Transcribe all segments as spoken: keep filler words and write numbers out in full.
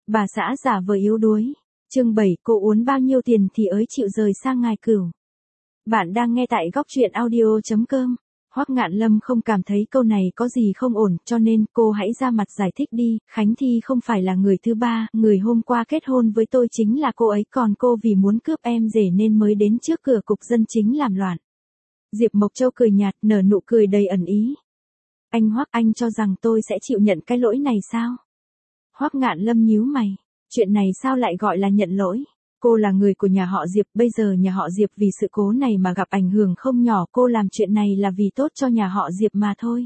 Bà xã giả vờ yếu đuối. Chương bảy, cô uốn bao nhiêu tiền thì ới chịu rời sang ngài cửu. Bạn đang nghe tại góc truyện audio chấm com. Hoắc Ngạn Lâm không cảm thấy câu này có gì không ổn, cho nên cô hãy ra mặt giải thích đi. Khánh Thi không phải là người thứ ba, người hôm qua kết hôn với tôi chính là cô ấy, còn cô vì muốn cướp em rể nên mới đến trước cửa cục dân chính làm loạn. Diệp Mộc Châu cười nhạt, nở nụ cười đầy ẩn ý. Anh Hoắc, anh cho rằng tôi sẽ chịu nhận cái lỗi này sao? Hoắc Ngạn Lâm nhíu mày, chuyện này sao lại gọi là nhận lỗi? Cô là người của nhà họ Diệp, bây giờ nhà họ Diệp vì sự cố này mà gặp ảnh hưởng không nhỏ, cô làm chuyện này là vì tốt cho nhà họ Diệp mà thôi.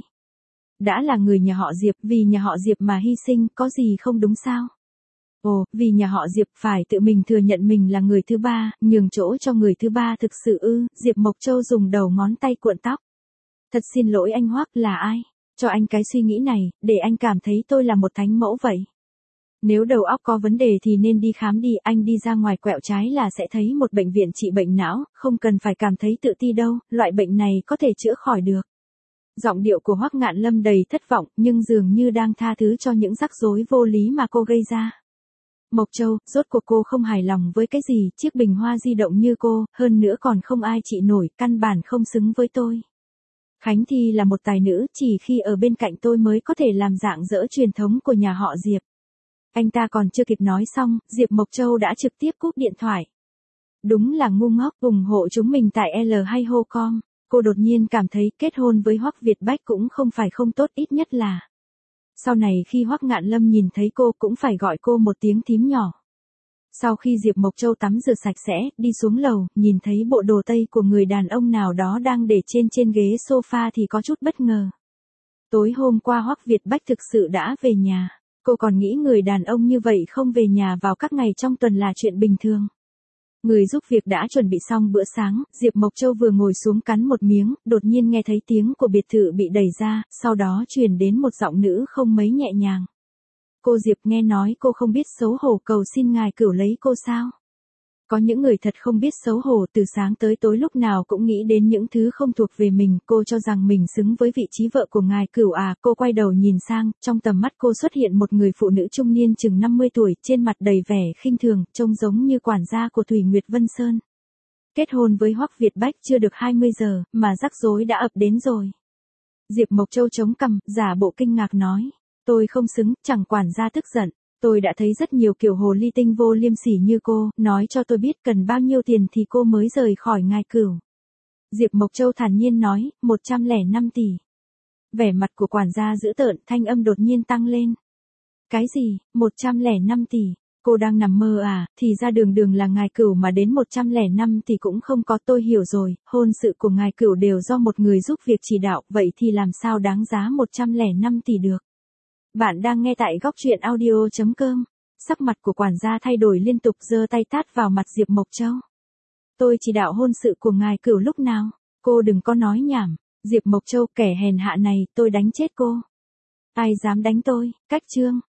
Đã là người nhà họ Diệp, vì nhà họ Diệp mà hy sinh, có gì không đúng sao? Ồ, vì nhà họ Diệp phải tự mình thừa nhận mình là người thứ ba, nhường chỗ cho người thứ ba thực sự ư? Diệp Mộc Châu dùng đầu ngón tay cuộn tóc. Thật xin lỗi anh Hoắc, là ai cho anh cái suy nghĩ này, để anh cảm thấy tôi là một thánh mẫu vậy? Nếu đầu óc có vấn đề thì nên đi khám đi, anh đi ra ngoài quẹo trái là sẽ thấy một bệnh viện trị bệnh não, không cần phải cảm thấy tự ti đâu, loại bệnh này có thể chữa khỏi được. Giọng điệu của Hoắc Ngạn Lâm đầy thất vọng, nhưng dường như đang tha thứ cho những rắc rối vô lý mà cô gây ra. Mộc Châu, rốt cuộc cô không hài lòng với cái gì, chiếc bình hoa di động như cô, hơn nữa còn không ai trị nổi, căn bản không xứng với tôi. Khánh Thi là một tài nữ, chỉ khi ở bên cạnh tôi mới có thể làm dạng dỡ truyền thống của nhà họ Diệp. Anh ta còn chưa kịp nói xong, Diệp Mộc Châu đã trực tiếp cúp điện thoại. Đúng là ngu ngốc, ủng hộ chúng mình tại L hay hô com. Cô đột nhiên cảm thấy kết hôn với Hoắc Việt Bách cũng không phải không tốt, ít nhất là sau này khi Hoắc Ngạn Lâm nhìn thấy cô cũng phải gọi cô một tiếng thím nhỏ. Sau khi Diệp Mộc Châu tắm rửa sạch sẽ, đi xuống lầu, nhìn thấy bộ đồ tây của người đàn ông nào đó đang để trên trên ghế sofa thì có chút bất ngờ. Tối hôm qua Hoắc Việt Bách thực sự đã về nhà. Cô còn nghĩ người đàn ông như vậy không về nhà vào các ngày trong tuần là chuyện bình thường. Người giúp việc đã chuẩn bị xong bữa sáng, Diệp Mộc Châu vừa ngồi xuống cắn một miếng, đột nhiên nghe thấy tiếng của biệt thự bị đẩy ra, sau đó truyền đến một giọng nữ không mấy nhẹ nhàng. Cô Diệp, nghe nói cô không biết xấu hổ, cầu xin ngài cửu lấy cô sao? Có những người thật không biết xấu hổ, từ sáng tới tối lúc nào cũng nghĩ đến những thứ không thuộc về mình, cô cho rằng mình xứng với vị trí vợ của ngài cửu à? Cô quay đầu nhìn sang, trong tầm mắt cô xuất hiện một người phụ nữ trung niên chừng năm mươi tuổi, trên mặt đầy vẻ khinh thường, trông giống như quản gia của Thủy Nguyệt Vân Sơn. Kết hôn với Hoắc Việt Bách chưa được hai mươi giờ, mà rắc rối đã ập đến rồi. Diệp Mộc Châu chống cằm, giả bộ kinh ngạc nói, tôi không xứng, chẳng. Quản gia tức giận. Tôi đã thấy rất nhiều kiểu hồ ly tinh vô liêm sỉ như cô, nói cho tôi biết cần bao nhiêu tiền thì cô mới rời khỏi ngài cửu. Diệp Mộc Châu thản nhiên nói, một trăm lẻ năm tỷ. Vẻ mặt của quản gia dữ tợn, thanh âm đột nhiên tăng lên. Cái gì, một trăm lẻ năm tỷ? Cô đang nằm mơ à? Thì ra đường đường là ngài cửu mà đến một trăm lẻ năm tỷ cũng không có. Tôi hiểu rồi, hôn sự của ngài cửu đều do một người giúp việc chỉ đạo, vậy thì làm sao đáng giá một trăm lẻ năm tỷ được? Bạn đang nghe tại góc truyện audio chấm com. Sắc mặt của quản gia thay đổi liên tục, giơ tay tát vào mặt Diệp Mộc Châu. Tôi chỉ đạo hôn sự của ngài cửu lúc nào? Cô đừng có nói nhảm. Diệp Mộc Châu, kẻ hèn hạ này, tôi đánh chết cô. Ai dám đánh tôi? Cách chương.